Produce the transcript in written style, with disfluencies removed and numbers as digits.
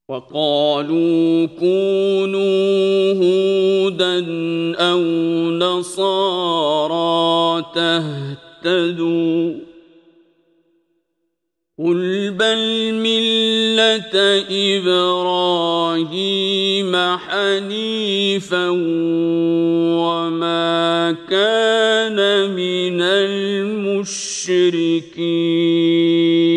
وقالوا كونوا هودا أو نصارى تهتدوا قل بل ملة إبراهيم حنيفا وما كان من المشركين